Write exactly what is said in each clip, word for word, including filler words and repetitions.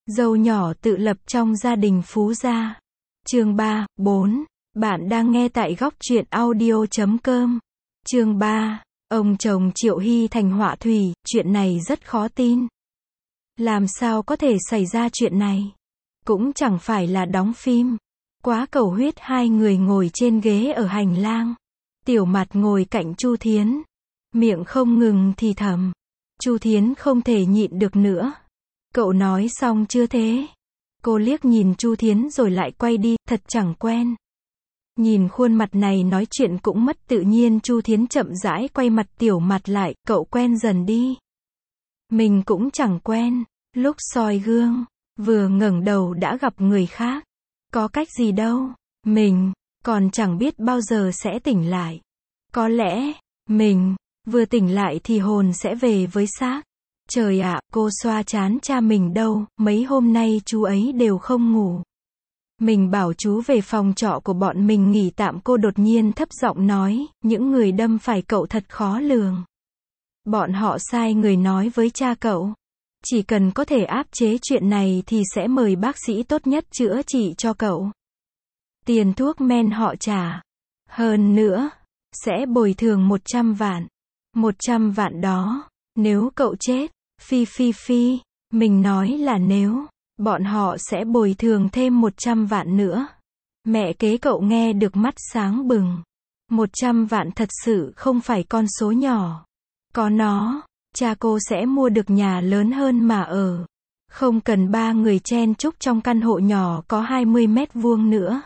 Dâu nhỏ tự lập trong gia đình phú gia. Chương ba, bốn. Bạn đang nghe tại góc truyện audio chấm com. Chương ba. Ông chồng Triệu Hy thành họa thủy, chuyện này rất khó tin. Làm sao có thể xảy ra chuyện này? Cũng chẳng phải là đóng phim. Quá cầu huyết. Hai người ngồi trên ghế ở hành lang. Tiểu Mặt ngồi cạnh Chu Thiến, miệng không ngừng thì thầm. Chu Thiến không thể nhịn được nữa. Cậu nói xong chưa thế? Cô liếc nhìn Chu Thiến rồi lại quay đi, thật chẳng quen. Nhìn khuôn mặt này nói chuyện cũng mất tự nhiên. Chu Thiến chậm rãi quay mặt Tiểu Mặt lại, cậu quen dần đi. Mình cũng chẳng quen. Lúc soi gương, vừa ngẩng đầu đã gặp người khác. Có cách gì đâu. Mình còn chẳng biết bao giờ sẽ tỉnh lại. Có lẽ mình vừa tỉnh lại thì hồn sẽ về với xác. Trời ạ, cô xoa trán cha mình đâu, mấy hôm nay chú ấy đều không ngủ. Mình bảo chú về phòng trọ của bọn mình nghỉ tạm. Cô đột nhiên thấp giọng nói, những người đâm phải cậu thật khó lường. Bọn họ sai người nói với cha cậu. Chỉ cần có thể áp chế chuyện này thì sẽ mời bác sĩ tốt nhất chữa trị cho cậu. Tiền thuốc men họ trả. Hơn nữa, sẽ bồi thường một trăm vạn. Một trăm vạn đó, nếu cậu chết, phi phi phi, mình nói là nếu, bọn họ sẽ bồi thường thêm một trăm vạn nữa. Mẹ kế cậu nghe được mắt sáng bừng. Một trăm vạn thật sự không phải con số nhỏ. Có nó, cha cô sẽ mua được nhà lớn hơn mà ở. Không cần ba người chen chúc trong căn hộ nhỏ có hai mươi mét vuông nữa.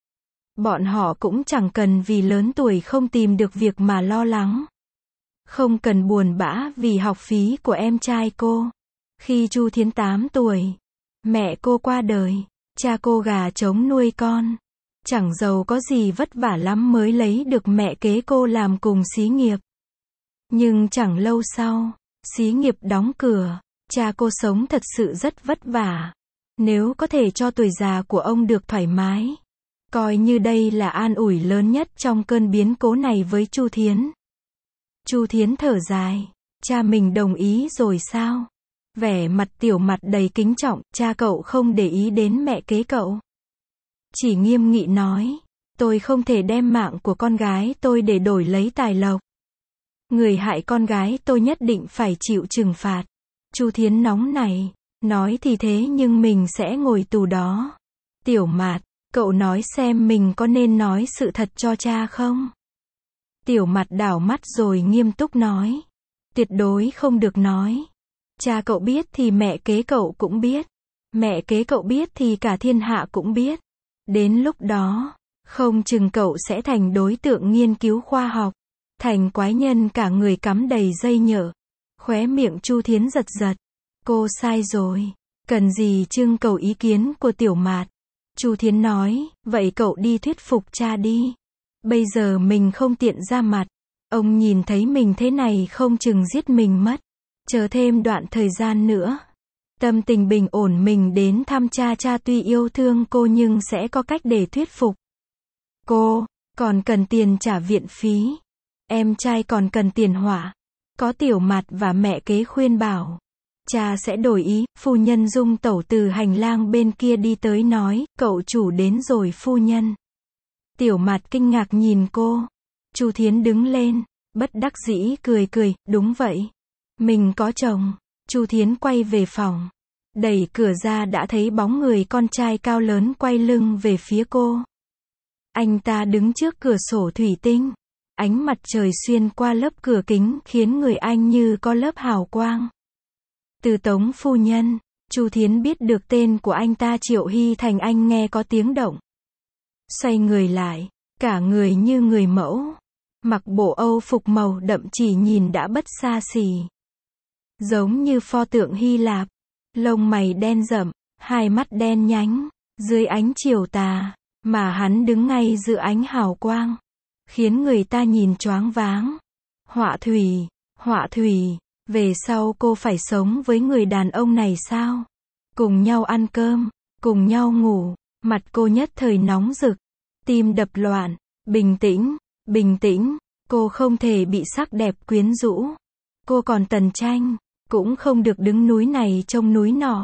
Bọn họ cũng chẳng cần vì lớn tuổi không tìm được việc mà lo lắng. Không cần buồn bã vì học phí của em trai cô. Khi Chu Thiến tám tuổi, mẹ cô qua đời, cha cô gà trống nuôi con. Chẳng giàu có gì vất vả lắm mới lấy được mẹ kế cô làm cùng xí nghiệp. Nhưng chẳng lâu sau, xí nghiệp đóng cửa, cha cô sống thật sự rất vất vả. Nếu có thể cho tuổi già của ông được thoải mái, coi như đây là an ủi lớn nhất trong cơn biến cố này với Chu Thiến. Chu Thiến thở dài, cha mình đồng ý rồi sao? Vẻ mặt Tiểu Mặt đầy kính trọng, cha cậu không để ý đến mẹ kế cậu. Chỉ nghiêm nghị nói, tôi không thể đem mạng của con gái tôi để đổi lấy tài lộc. Người hại con gái tôi nhất định phải chịu trừng phạt. Chu Thiến nóng này, nói thì thế nhưng mình sẽ ngồi tù đó. Tiểu Mặt, cậu nói xem mình có nên nói sự thật cho cha không? Tiểu Mặt đảo mắt rồi nghiêm túc nói. Tuyệt đối không được nói. Cha cậu biết thì mẹ kế cậu cũng biết. Mẹ kế cậu biết thì cả thiên hạ cũng biết. Đến lúc đó, không chừng cậu sẽ thành đối tượng nghiên cứu khoa học. Thành quái nhân cả người cắm đầy dây nhợ. Khóe miệng Chu Thiến giật giật. Cô sai rồi. Cần gì trưng cầu ý kiến của Tiểu Mặt? Chu Thiến nói, vậy cậu đi thuyết phục cha đi. Bây giờ mình không tiện ra mặt. Ông nhìn thấy mình thế này không chừng giết mình mất. Chờ thêm đoạn thời gian nữa. Tâm tình bình ổn mình đến thăm cha. Cha tuy yêu thương cô nhưng sẽ có cách để thuyết phục cô. Còn cần tiền trả viện phí. Em trai còn cần tiền họa. Có Tiểu Mặt và mẹ kế khuyên bảo. Cha sẽ đổi ý. Phu nhân Dung tẩu từ hành lang bên kia đi tới nói, cậu chủ đến rồi phu nhân. Tiểu Mặt kinh ngạc nhìn cô. Chu Thiến đứng lên, bất đắc dĩ cười cười, đúng vậy. Mình có chồng. Chu Thiến quay về phòng. Đẩy cửa ra đã thấy bóng người con trai cao lớn quay lưng về phía cô. Anh ta đứng trước cửa sổ thủy tinh. Ánh mặt trời xuyên qua lớp cửa kính khiến người anh như có lớp hào quang. Từ Tống phu nhân, Chu Thiến biết được tên của anh ta Triệu Hy thành. Anh nghe có tiếng động. Xoay người lại, cả người như người mẫu. Mặc bộ Âu phục màu đậm chỉ nhìn đã bất xa xỉ. Giống như pho tượng Hy Lạp. Lông mày đen rậm, hai mắt đen nhánh, dưới ánh chiều tà, mà hắn đứng ngay giữa ánh hào quang. Khiến người ta nhìn choáng váng. Họa thủy, họa thủy, về sau cô phải sống với người đàn ông này sao? Cùng nhau ăn cơm, cùng nhau ngủ, mặt cô nhất thời nóng rực, tim đập loạn, bình tĩnh, bình tĩnh, cô không thể bị sắc đẹp quyến rũ. Cô còn Tần Tranh, cũng không được đứng núi này trông núi nọ.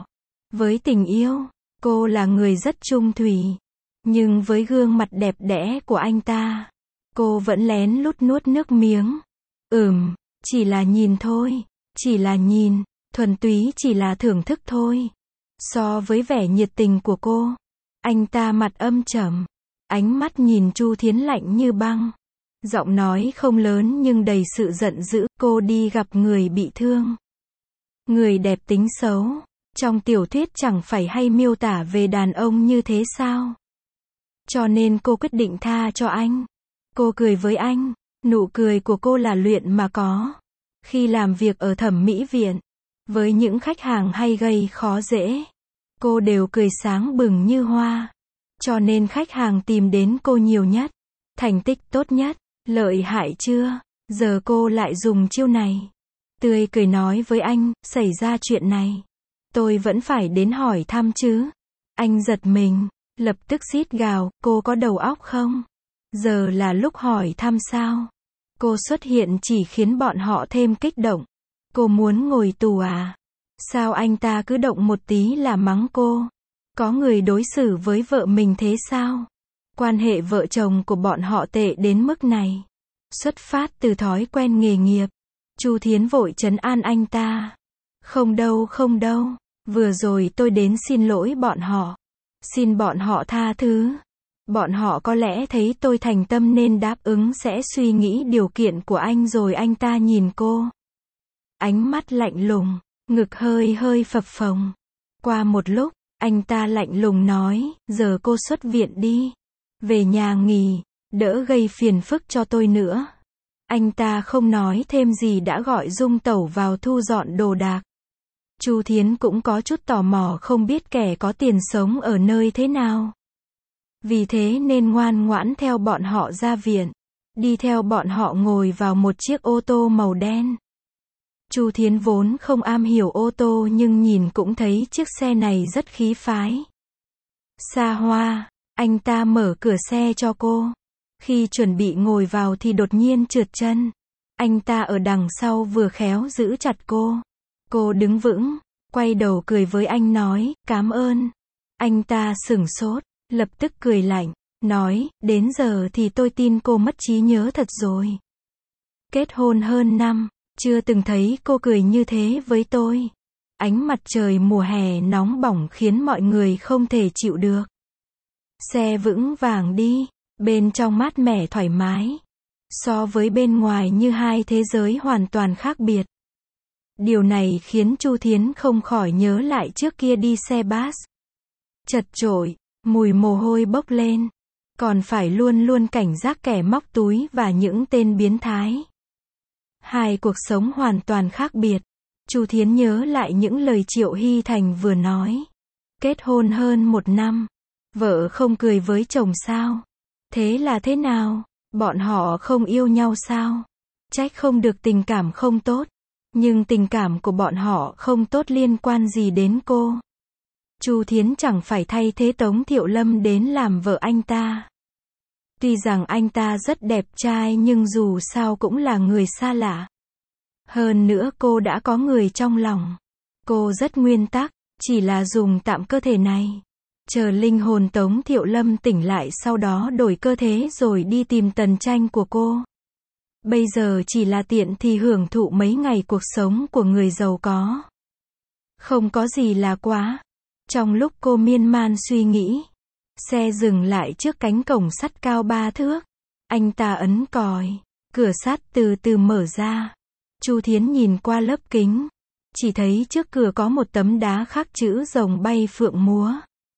Với tình yêu, cô là người rất trung thủy. Nhưng với gương mặt đẹp đẽ của anh ta, cô vẫn lén lút nuốt nước miếng. Ừm, chỉ là nhìn thôi, chỉ là nhìn, thuần túy chỉ là thưởng thức thôi. So với vẻ nhiệt tình của cô, anh ta mặt âm trầm, ánh mắt nhìn Chu Thiến lạnh như băng. Giọng nói không lớn nhưng đầy sự giận dữ, cô đi gặp người bị thương. Người đẹp tính xấu, trong tiểu thuyết chẳng phải hay miêu tả về đàn ông như thế sao? Cho nên cô quyết định tha cho anh. Cô cười với anh, nụ cười của cô là luyện mà có. Khi làm việc ở thẩm mỹ viện, với những khách hàng hay gây khó dễ, cô đều cười sáng bừng như hoa. Cho nên khách hàng tìm đến cô nhiều nhất, thành tích tốt nhất, lợi hại chưa? Giờ cô lại dùng chiêu này. Tươi cười nói với anh, xảy ra chuyện này, tôi vẫn phải đến hỏi thăm chứ. Anh giật mình, lập tức rít gào, cô có đầu óc không? Giờ là lúc hỏi thăm sao? Cô xuất hiện chỉ khiến bọn họ thêm kích động. Cô muốn ngồi tù à? Sao anh ta cứ động một tí là mắng cô? Có người đối xử với vợ mình thế sao? Quan hệ vợ chồng của bọn họ tệ đến mức này. Xuất phát từ thói quen nghề nghiệp, Chu Thiến vội trấn an anh ta. Không đâu không đâu, vừa rồi tôi đến xin lỗi bọn họ. Xin bọn họ tha thứ. Bọn họ có lẽ thấy tôi thành tâm nên đáp ứng sẽ suy nghĩ điều kiện của anh rồi. Anh ta nhìn cô, ánh mắt lạnh lùng, ngực hơi hơi phập phồng. Qua một lúc, anh ta lạnh lùng nói, giờ cô xuất viện đi. Về nhà nghỉ, đỡ gây phiền phức cho tôi nữa. Anh ta không nói thêm gì đã gọi Dung Tẩu vào thu dọn đồ đạc. Chu Thiến cũng có chút tò mò không biết kẻ có tiền sống ở nơi thế nào. Vì thế nên ngoan ngoãn theo bọn họ ra viện. Đi theo bọn họ ngồi vào một chiếc ô tô màu đen. Chu Thiến vốn không am hiểu ô tô nhưng nhìn cũng thấy chiếc xe này rất khí phái. Xa hoa, anh ta mở cửa xe cho cô. Khi chuẩn bị ngồi vào thì đột nhiên trượt chân. Anh ta ở đằng sau vừa khéo giữ chặt cô. Cô đứng vững, quay đầu cười với anh nói, cảm ơn. Anh ta sửng sốt, lập tức cười lạnh, nói, đến giờ thì tôi tin cô mất trí nhớ thật rồi. Kết hôn hơn năm, chưa từng thấy cô cười như thế với tôi. Ánh mặt trời mùa hè nóng bỏng khiến mọi người không thể chịu được. Xe vững vàng đi, bên trong mát mẻ thoải mái. So với bên ngoài như hai thế giới hoàn toàn khác biệt. Điều này khiến Chu Thiến không khỏi nhớ lại trước kia đi xe bus. Chật chội, mùi mồ hôi bốc lên. Còn phải luôn luôn cảnh giác kẻ móc túi và những tên biến thái. Hai cuộc sống hoàn toàn khác biệt. Chu Thiến nhớ lại những lời Triệu Hy Thành vừa nói. Kết hôn hơn một năm, vợ không cười với chồng sao? Thế là thế nào? Bọn họ không yêu nhau sao? Trách không được tình cảm không tốt. Nhưng tình cảm của bọn họ không tốt liên quan gì đến cô. Chu Thiến chẳng phải thay thế Tống Thiệu Lâm đến làm vợ anh ta. Tuy rằng anh ta rất đẹp trai nhưng dù sao cũng là người xa lạ. Hơn nữa cô đã có người trong lòng. Cô rất nguyên tắc, chỉ là dùng tạm cơ thể này. Chờ linh hồn Tống Thiệu Lâm tỉnh lại sau đó đổi cơ thể rồi đi tìm tần tranh của cô. Bây giờ chỉ là tiện thì hưởng thụ mấy ngày cuộc sống của người giàu có. Không có gì là quá. Trong lúc cô miên man suy nghĩ, xe dừng lại trước cánh cổng sắt cao ba thước. Anh ta ấn còi, cửa sắt từ từ mở ra. Chu Thiến nhìn qua lớp kính, chỉ thấy trước cửa có một tấm đá khắc chữ rồng bay phượng múa.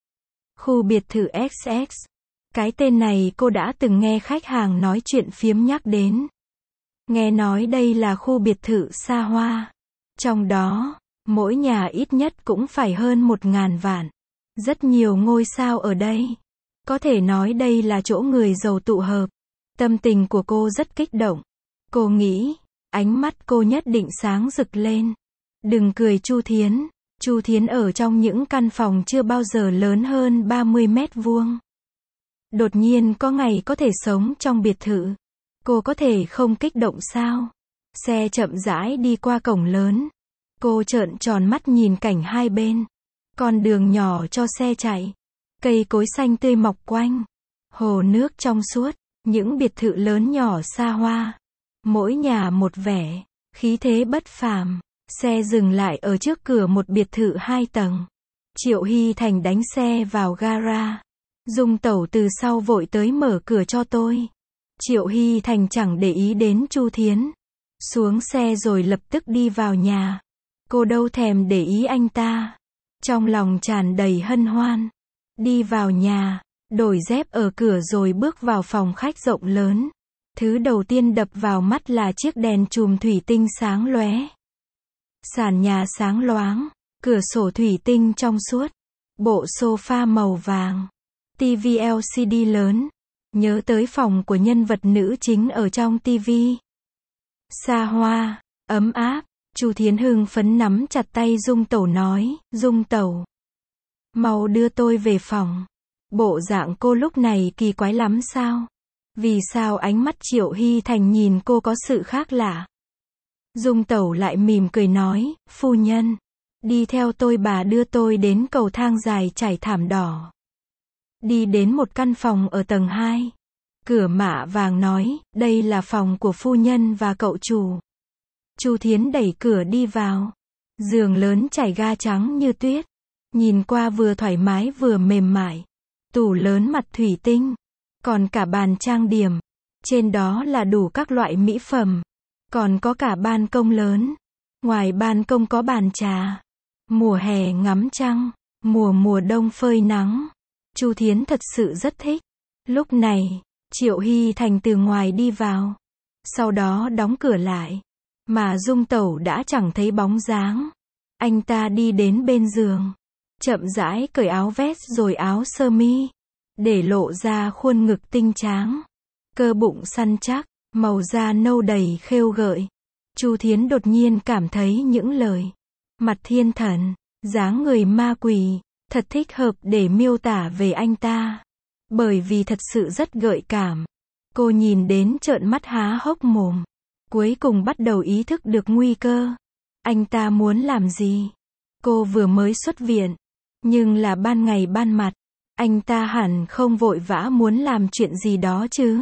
Khu biệt thự ích ích. Cái tên này cô đã từng nghe khách hàng nói chuyện phiếm nhắc đến. Nghe nói đây là khu biệt thự xa hoa. Trong đó, mỗi nhà ít nhất cũng phải hơn một ngàn vạn. Rất nhiều ngôi sao ở đây. Có thể nói đây là chỗ người giàu tụ hợp. Tâm tình của cô rất kích động. Cô nghĩ, ánh mắt cô nhất định sáng rực lên. Đừng cười Chu Thiến. Chu Thiến ở trong những căn phòng chưa bao giờ lớn hơn ba mươi mét vuông. Đột nhiên có ngày có thể sống trong biệt thự. Cô có thể không kích động sao? Xe chậm rãi đi qua cổng lớn. Cô trợn tròn mắt nhìn cảnh hai bên. Con đường nhỏ cho xe chạy. Cây cối xanh tươi mọc quanh. Hồ nước trong suốt. Những biệt thự lớn nhỏ xa hoa. Mỗi nhà một vẻ. Khí thế bất phàm. Xe dừng lại ở trước cửa một biệt thự hai tầng. Triệu Hy Thành đánh xe vào gara. Dung Tẩu từ sau vội tới mở cửa cho tôi. Triệu Hy Thành chẳng để ý đến Chu Thiến. Xuống xe rồi lập tức đi vào nhà. Cô đâu thèm để ý anh ta. Trong lòng tràn đầy hân hoan. Đi vào nhà, đổi dép ở cửa rồi bước vào phòng khách rộng lớn. Thứ đầu tiên đập vào mắt là chiếc đèn chùm thủy tinh sáng lóe. Sàn nhà sáng loáng, cửa sổ thủy tinh trong suốt, bộ sofa màu vàng, tivi lờ xê đê lớn. Nhớ tới phòng của nhân vật nữ chính ở trong tivi. Xa hoa, ấm áp, Chu Thiến hưng phấn nắm chặt tay Dung Tẩu nói, Dung Tẩu, mau đưa tôi về phòng. Bộ dạng cô lúc này kỳ quái lắm sao? Vì sao ánh mắt Triệu Hy Thành nhìn cô có sự khác lạ? Dung Tẩu lại mỉm cười nói, phu nhân, đi theo tôi, bà đưa tôi đến cầu thang dài trải thảm đỏ. Đi đến một căn phòng ở tầng hai. Cửa mạ vàng nói, đây là phòng của phu nhân và cậu chủ. Chu Thiến đẩy cửa đi vào. Giường lớn trải ga trắng như tuyết. Nhìn qua vừa thoải mái vừa mềm mại. Tủ lớn mặt thủy tinh. Còn cả bàn trang điểm. Trên đó là đủ các loại mỹ phẩm. Còn có cả ban công lớn. Ngoài ban công có bàn trà. Mùa hè ngắm trăng. Mùa mùa đông phơi nắng. Chu Thiến thật sự rất thích. Lúc này, Triệu Hy Thành từ ngoài đi vào. Sau đó đóng cửa lại. Mà Dung Tẩu đã chẳng thấy bóng dáng. Anh ta đi đến bên giường. Chậm rãi cởi áo vest rồi áo sơ mi. Để lộ ra khuôn ngực tinh tráng. Cơ bụng săn chắc. Màu da nâu đầy khêu gợi. Chu Thiến đột nhiên cảm thấy những lời. Mặt thiên thần. Dáng người ma quỷ. Thật thích hợp để miêu tả về anh ta. Bởi vì thật sự rất gợi cảm. Cô nhìn đến trợn mắt há hốc mồm. Cuối cùng bắt đầu ý thức được nguy cơ. Anh ta muốn làm gì? Cô vừa mới xuất viện. Nhưng là ban ngày ban mặt. Anh ta hẳn không vội vã muốn làm chuyện gì đó chứ.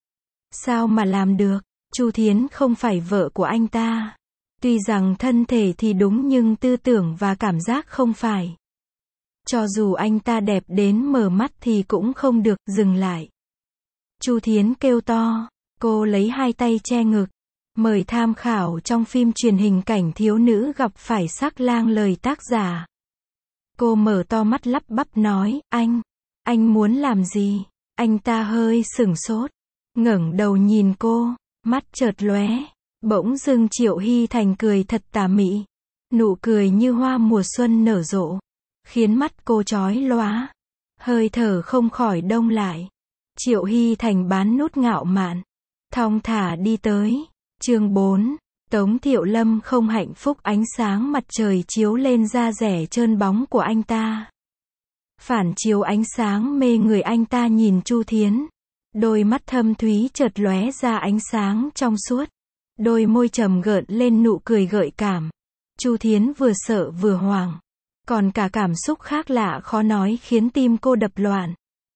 Sao mà làm được? Chu Thiến không phải vợ của anh ta. Tuy rằng thân thể thì đúng nhưng tư tưởng và cảm giác không phải. Cho dù anh ta đẹp đến mở mắt thì cũng không được, dừng lại. Chu Thiến kêu to. Cô lấy hai tay che ngực. Mời tham khảo trong phim truyền hình cảnh thiếu nữ gặp phải sắc lang lời tác giả. Cô mở to mắt lắp bắp nói, anh, anh muốn làm gì? Anh ta hơi sửng sốt. Ngẩng đầu nhìn cô, mắt chợt lóe. Bỗng dưng Triệu Hy Thành cười thật tà mị. Nụ cười như hoa mùa xuân nở rộ. Khiến mắt cô chói lóa. Hơi thở không khỏi đông lại. Triệu Hy Thành bán nút ngạo mạn. Thong thả đi tới. Chương bốn. Tống Thiệu Lâm không hạnh phúc. Ánh sáng mặt trời chiếu lên da rẻ trơn bóng của anh ta. Phản chiếu ánh sáng mê người, anh ta nhìn Chu Thiến. Đôi mắt thâm thúy chợt lóe ra ánh sáng trong suốt. Đôi môi trầm gợn lên nụ cười gợi cảm. Chu Thiến vừa sợ vừa hoảng. Còn cả cảm xúc khác lạ khó nói khiến tim cô đập loạn.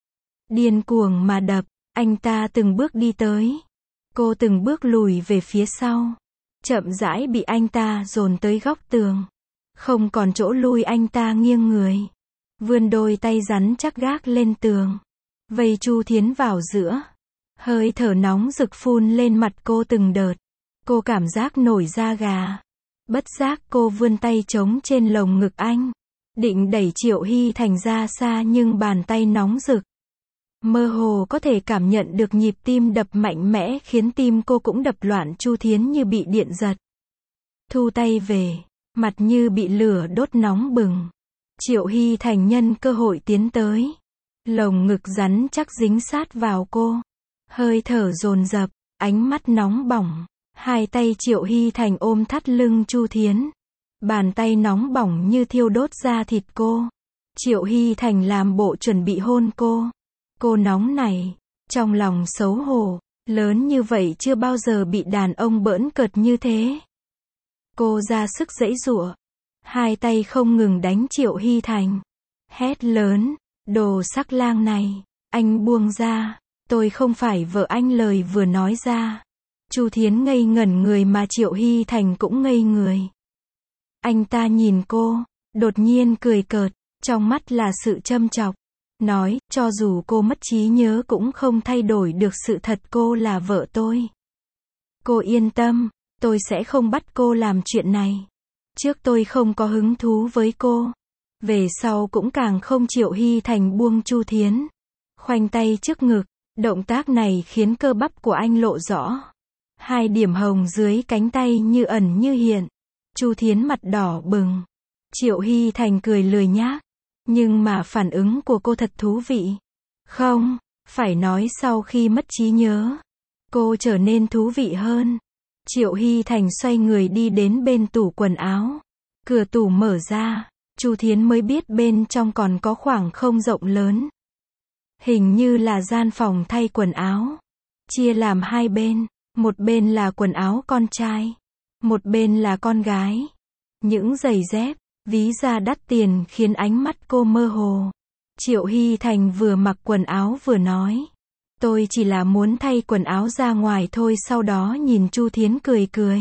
Điên cuồng mà đập. Anh ta từng bước đi tới. Cô từng bước lùi về phía sau. Chậm rãi bị anh ta dồn tới góc tường. Không còn chỗ lui, anh ta nghiêng người. Vươn đôi tay rắn chắc gác lên tường. Vây Chu Thiến vào giữa. Hơi thở nóng rực phun lên mặt cô từng đợt. Cô cảm giác nổi da gà. Bất giác cô vươn tay trống trên lồng ngực anh. Định đẩy Triệu Hy Thành ra xa nhưng bàn tay nóng rực. Mơ hồ có thể cảm nhận được nhịp tim đập mạnh mẽ khiến tim cô cũng đập loạn. Chu Thiến như bị điện giật. Thu tay về. Mặt như bị lửa đốt nóng bừng. Triệu Hy Thành nhân cơ hội tiến tới. Lồng ngực rắn chắc dính sát vào cô. Hơi thở dồn dập. Ánh mắt nóng bỏng. Hai tay Triệu Hy Thành ôm thắt lưng Chu Thiến. Bàn tay nóng bỏng như thiêu đốt da thịt cô. Triệu Hy Thành làm bộ chuẩn bị hôn cô. Cô nóng này. Trong lòng xấu hổ. Lớn như vậy chưa bao giờ bị đàn ông bỡn cợt như thế. Cô ra sức giãy giụa. hai tay không ngừng đánh Triệu Hy Thành. Hét lớn, đồ sắc lang này, anh buông ra, tôi không phải vợ anh. Lời vừa nói ra, Chu Thiến ngây ngẩn người mà Triệu Hy Thành cũng ngây người. Anh ta nhìn cô, đột nhiên cười cợt, trong mắt là sự châm chọc. Nói, cho dù cô mất trí nhớ cũng không thay đổi được sự thật cô là vợ tôi. Cô yên tâm, tôi sẽ không bắt cô làm chuyện này. Trước tôi không có hứng thú với cô, về sau cũng càng không. Triệu Hy Thành buông Chu Thiến, khoanh tay trước ngực, động tác này khiến cơ bắp của anh lộ rõ. Hai điểm hồng dưới cánh tay như ẩn như hiện. Chu Thiến mặt đỏ bừng. Triệu Hy Thành cười lười nhác, nhưng mà phản ứng của cô thật thú vị. Không, phải nói sau khi mất trí nhớ, cô trở nên thú vị hơn. Triệu Hy Thành xoay người đi đến bên tủ quần áo. Cửa tủ mở ra, Chu Thiến mới biết bên trong còn có khoảng không rộng lớn. Hình như là gian phòng thay quần áo. Chia làm hai bên, một bên là quần áo con trai, một bên là con gái. Những giày dép, ví da đắt tiền khiến ánh mắt cô mơ hồ. Triệu Hy Thành vừa mặc quần áo vừa nói, tôi chỉ là muốn thay quần áo ra ngoài thôi. Sau đó nhìn Chu Thiến cười cười.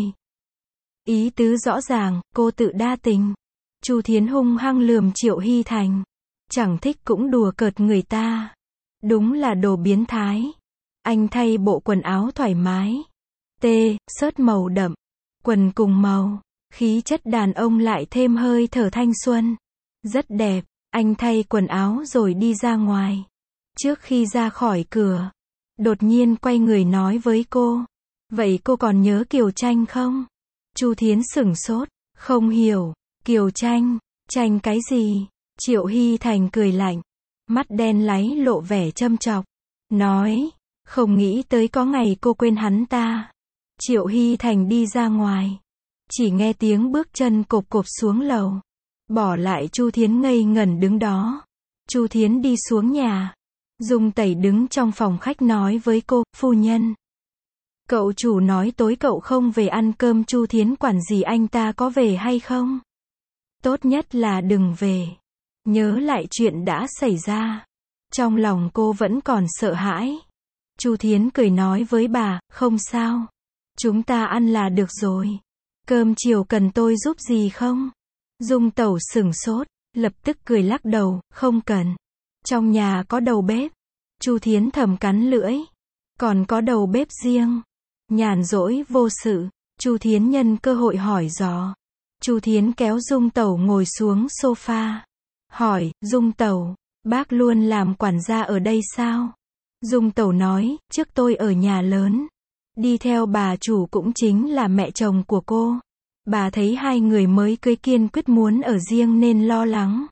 Ý tứ rõ ràng, cô tự đa tình. Chu Thiến hung hăng lườm Triệu Hy Thành. Chẳng thích cũng đùa cợt người ta. Đúng là đồ biến thái. Anh thay bộ quần áo thoải mái. T, sớt màu đậm, quần cùng màu, khí chất đàn ông lại thêm hơi thở thanh xuân. Rất đẹp. Anh thay quần áo rồi đi ra ngoài. Trước khi ra khỏi cửa, đột nhiên quay người nói với cô, vậy cô còn nhớ Kiều Tranh không? Chu Thiến sửng sốt, không hiểu. Kiều Tranh, tranh cái gì? Triệu Hy Thành cười lạnh, mắt đen láy lộ vẻ châm chọc, nói, không nghĩ tới có ngày cô quên hắn ta. Triệu Hy Thành đi ra ngoài, chỉ nghe tiếng bước chân cộp cộp xuống lầu, bỏ lại Chu Thiến ngây ngẩn đứng đó. Chu Thiến đi xuống nhà. Dung Tẩy đứng trong phòng khách nói với cô, phu nhân, cậu chủ nói tối cậu không về ăn cơm. Chu Thiến quản gì anh ta có về hay không? Tốt nhất là đừng về. Nhớ lại chuyện đã xảy ra. Trong lòng cô vẫn còn sợ hãi. Chu Thiến cười nói với bà, không sao. Chúng ta ăn là được rồi. Cơm chiều cần tôi giúp gì không? Dung Tẩu sửng sốt, lập tức cười lắc đầu, không cần. Trong nhà có đầu bếp. Chu Thiến thầm cắn lưỡi. Còn có đầu bếp riêng. Nhàn rỗi vô sự, Chu Thiến nhân cơ hội hỏi dò. Chu Thiến kéo Dung Tẩu ngồi xuống sofa. Hỏi, Dung Tẩu, bác luôn làm quản gia ở đây sao? Dung Tẩu nói, trước tôi ở nhà lớn. Đi theo bà chủ cũng chính là mẹ chồng của cô. Bà thấy hai người mới cưới kiên quyết muốn ở riêng nên lo lắng.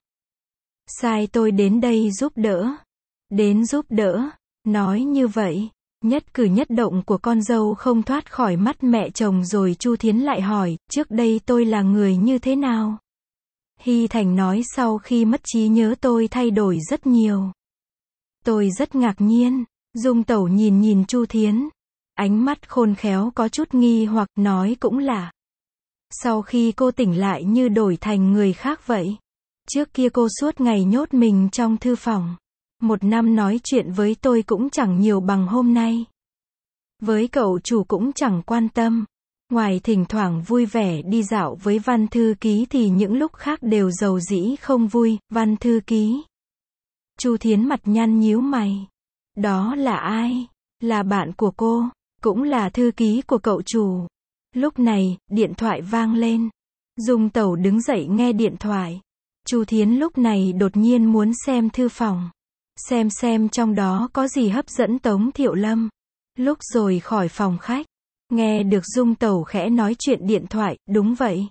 Sai tôi đến đây giúp đỡ. Đến giúp đỡ. Nói như vậy, nhất cử nhất động của con dâu không thoát khỏi mắt mẹ chồng rồi. Chu Thiến lại hỏi, trước đây tôi là người như thế nào? Hy Thành nói sau khi mất trí nhớ tôi thay đổi rất nhiều. Tôi rất ngạc nhiên. Dung Tẩu nhìn nhìn Chu Thiến. Ánh mắt khôn khéo có chút nghi hoặc, nói cũng là. Sau khi cô tỉnh lại như đổi thành người khác vậy. Trước kia cô suốt ngày nhốt mình trong thư phòng. Một năm nói chuyện với tôi cũng chẳng nhiều bằng hôm nay. Với cậu chủ cũng chẳng quan tâm. Ngoài thỉnh thoảng vui vẻ đi dạo với Văn thư ký thì những lúc khác đều rầu rĩ không vui. Văn thư ký. Chu Thiến mặt nhăn nhíu mày. Đó là ai? Là bạn của cô, cũng là thư ký của cậu chủ. Lúc này, điện thoại vang lên. Dung Tẩu đứng dậy nghe điện thoại. Chu Thiến lúc này đột nhiên muốn xem thư phòng. Xem xem trong đó có gì hấp dẫn Tống Thiệu Lâm. Lúc rồi khỏi phòng khách, nghe được Dung Tẩu khẽ nói chuyện điện thoại, đúng vậy.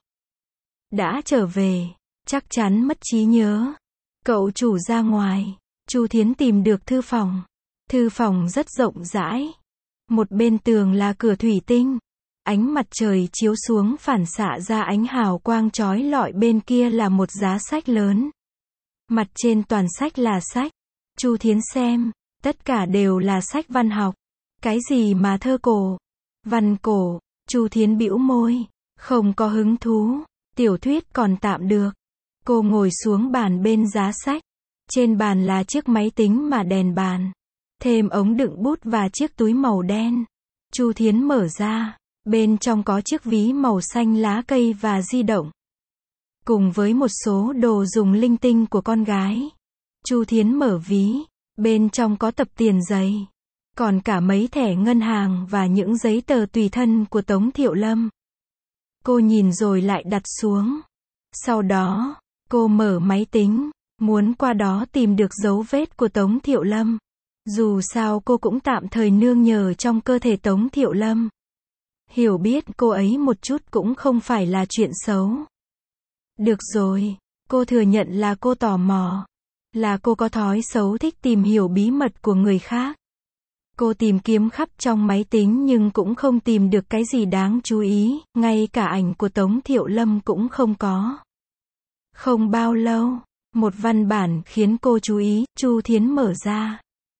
Đã trở về, chắc chắn mất trí nhớ. Cậu chủ ra ngoài, Chu Thiến tìm được thư phòng. Thư phòng rất rộng rãi. Một bên tường là cửa thủy tinh. Ánh mặt trời chiếu xuống phản xạ ra ánh hào quang chói lọi, bên kia là một giá sách lớn. Mặt trên toàn sách là sách. Chu Thiến xem, tất cả đều là sách văn học. Cái gì mà thơ cổ, văn cổ, Chu Thiến bĩu môi, không có hứng thú. Tiểu thuyết còn tạm được. Cô ngồi xuống bàn bên giá sách. Trên bàn là chiếc máy tính mà đèn bàn. Thêm ống đựng bút và chiếc túi màu đen. Chu Thiến mở ra. Bên trong có chiếc ví màu xanh lá cây và di động. Cùng với một số đồ dùng linh tinh của con gái. Chu Thiến mở ví. Bên trong có tập tiền giấy. Còn cả mấy thẻ ngân hàng và những giấy tờ tùy thân của Tống Thiệu Lâm. Cô nhìn rồi lại đặt xuống. Sau đó, cô mở máy tính, muốn qua đó tìm được dấu vết của Tống Thiệu Lâm. Dù sao cô cũng tạm thời nương nhờ trong cơ thể Tống Thiệu Lâm. Hiểu biết cô ấy một chút cũng không phải là chuyện xấu. Được rồi, cô thừa nhận là cô tò mò. Là cô có thói xấu thích tìm hiểu bí mật của người khác. Cô tìm kiếm khắp trong máy tính nhưng cũng không tìm được cái gì đáng chú ý, ngay cả ảnh của Tống Thiệu Lâm cũng không có. Không bao lâu, một văn bản khiến cô chú ý, Chu Thiến mở ra.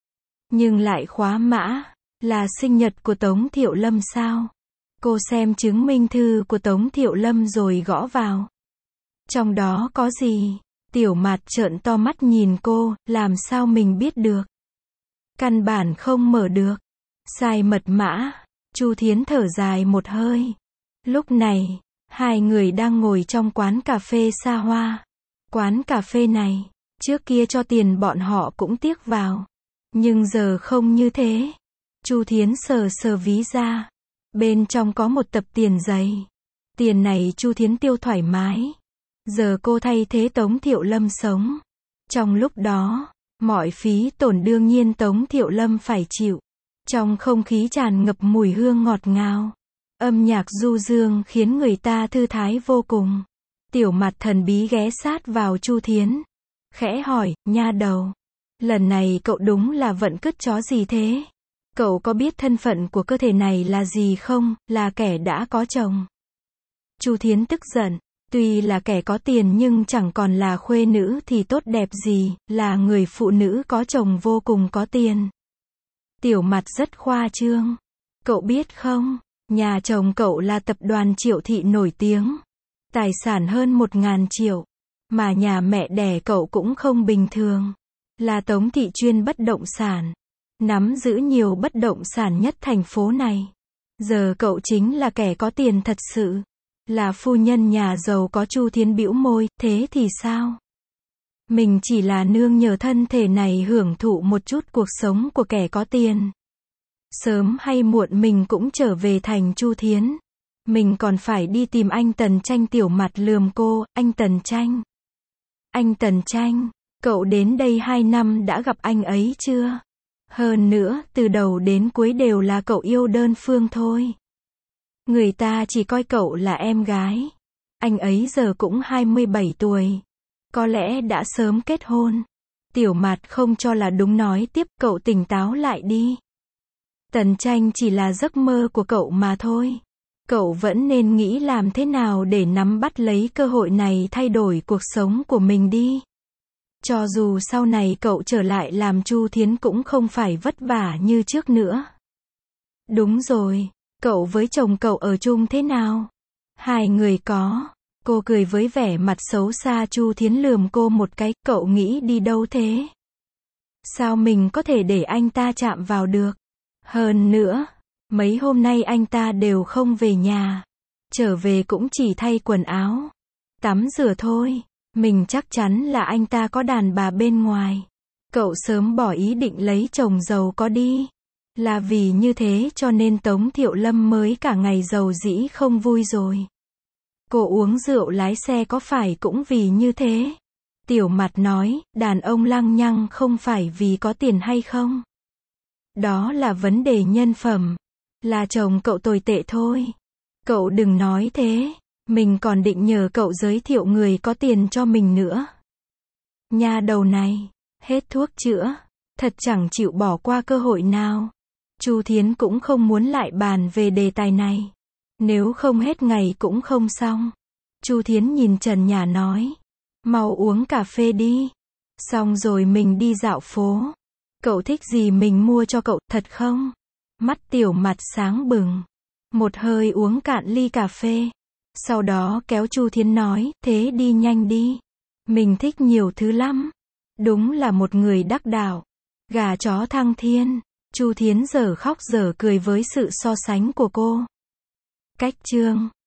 Nhưng lại khóa mã, là sinh nhật của Tống Thiệu Lâm sao? Cô xem chứng minh thư của Tống Thiệu Lâm rồi gõ vào. Trong đó có gì? Tiểu Mạt trợn to mắt nhìn cô, làm sao mình biết được? Căn bản không mở được. Sai mật mã. Chu Thiến thở dài một hơi. Lúc này, hai người đang ngồi trong quán cà phê xa hoa. Quán cà phê này, trước kia cho tiền bọn họ cũng tiếc vào. Nhưng giờ không như thế. Chu Thiến sờ sờ ví ra. Bên trong có một tập tiền giấy. Tiền này Chu Thiến tiêu thoải mái. Giờ cô thay thế Tống Thiệu Lâm sống. Trong lúc đó, mọi phí tổn đương nhiên Tống Thiệu Lâm phải chịu. Trong không khí tràn ngập mùi hương ngọt ngào. Âm nhạc du dương khiến người ta thư thái vô cùng. Tiểu Mặt thần bí ghé sát vào Chu Thiến. Khẽ hỏi, nha đầu. Lần này cậu đúng là vận cứt chó gì thế? Cậu có biết thân phận của cơ thể này là gì không? Là kẻ đã có chồng. Chu Thiến tức giận. Tuy là kẻ có tiền nhưng chẳng còn là khuê nữ thì tốt đẹp gì, là người phụ nữ có chồng vô cùng có tiền. Tiểu Mặt rất khoa trương. Cậu biết không, nhà chồng cậu là tập đoàn Triệu Thị nổi tiếng. Tài sản hơn một ngàn triệu. Mà nhà mẹ đẻ cậu cũng không bình thường. Là Tống Thị chuyên bất động sản. Nắm giữ nhiều bất động sản nhất thành phố này. Giờ cậu chính là kẻ có tiền thật sự. Là phu nhân nhà giàu có. Chu Thiến bĩu môi, thế thì sao? Mình chỉ là nương nhờ thân thể này hưởng thụ một chút cuộc sống của kẻ có tiền. Sớm hay muộn mình cũng trở về thành Chu Thiến. Mình còn phải đi tìm anh Tần Tranh. Tiểu Mặt lườm cô, anh Tần Tranh. Anh Tần Tranh, cậu đến đây hai năm đã gặp anh ấy chưa? Hơn nữa, từ đầu đến cuối đều là cậu yêu đơn phương thôi. Người ta chỉ coi cậu là em gái. Anh ấy giờ cũng hai mươi bảy tuổi. Có lẽ đã sớm kết hôn. Tiểu Mặt không cho là đúng nói tiếp, cậu tỉnh táo lại đi. Tần Tranh chỉ là giấc mơ của cậu mà thôi. Cậu vẫn nên nghĩ làm thế nào để nắm bắt lấy cơ hội này thay đổi cuộc sống của mình đi. Cho dù sau này cậu trở lại làm Chu Thiến cũng không phải vất vả như trước nữa. Đúng rồi, cậu với chồng cậu ở chung thế nào? Hai người có. Cô cười với vẻ mặt xấu xa. Chu Thiến lườm cô một cái, cậu nghĩ đi đâu thế? Sao mình có thể để anh ta chạm vào được? Hơn nữa, mấy hôm nay anh ta đều không về nhà. Trở về cũng chỉ thay quần áo, tắm rửa thôi. Mình chắc chắn là anh ta có đàn bà bên ngoài. Cậu sớm bỏ ý định lấy chồng giàu có đi. Là vì như thế cho nên Tống Thiệu Lâm mới cả ngày giàu dĩ không vui rồi. Cô uống rượu lái xe có phải cũng vì như thế? Tiểu Mặt nói, đàn ông lăng nhăng không phải vì có tiền hay không? Đó là vấn đề nhân phẩm. Là chồng cậu tồi tệ thôi. Cậu đừng nói thế. Mình còn định nhờ cậu giới thiệu người có tiền cho mình nữa. Nha đầu này, hết thuốc chữa, thật chẳng chịu bỏ qua cơ hội nào. Chu Thiến cũng không muốn lại bàn về đề tài này. Nếu không hết ngày cũng không xong. Chu Thiến nhìn trần nhà nói, mau uống cà phê đi. Xong rồi mình đi dạo phố. Cậu thích gì mình mua cho cậu, thật không? Mắt Tiểu Mặt sáng bừng. Một hơi uống cạn ly cà phê. Sau đó kéo Chu Thiến nói, thế đi nhanh đi. Mình thích nhiều thứ lắm. Đúng là một người đắc đạo. Gà chó thăng thiên. Chu Thiến dở khóc dở cười với sự so sánh của cô. Cách chương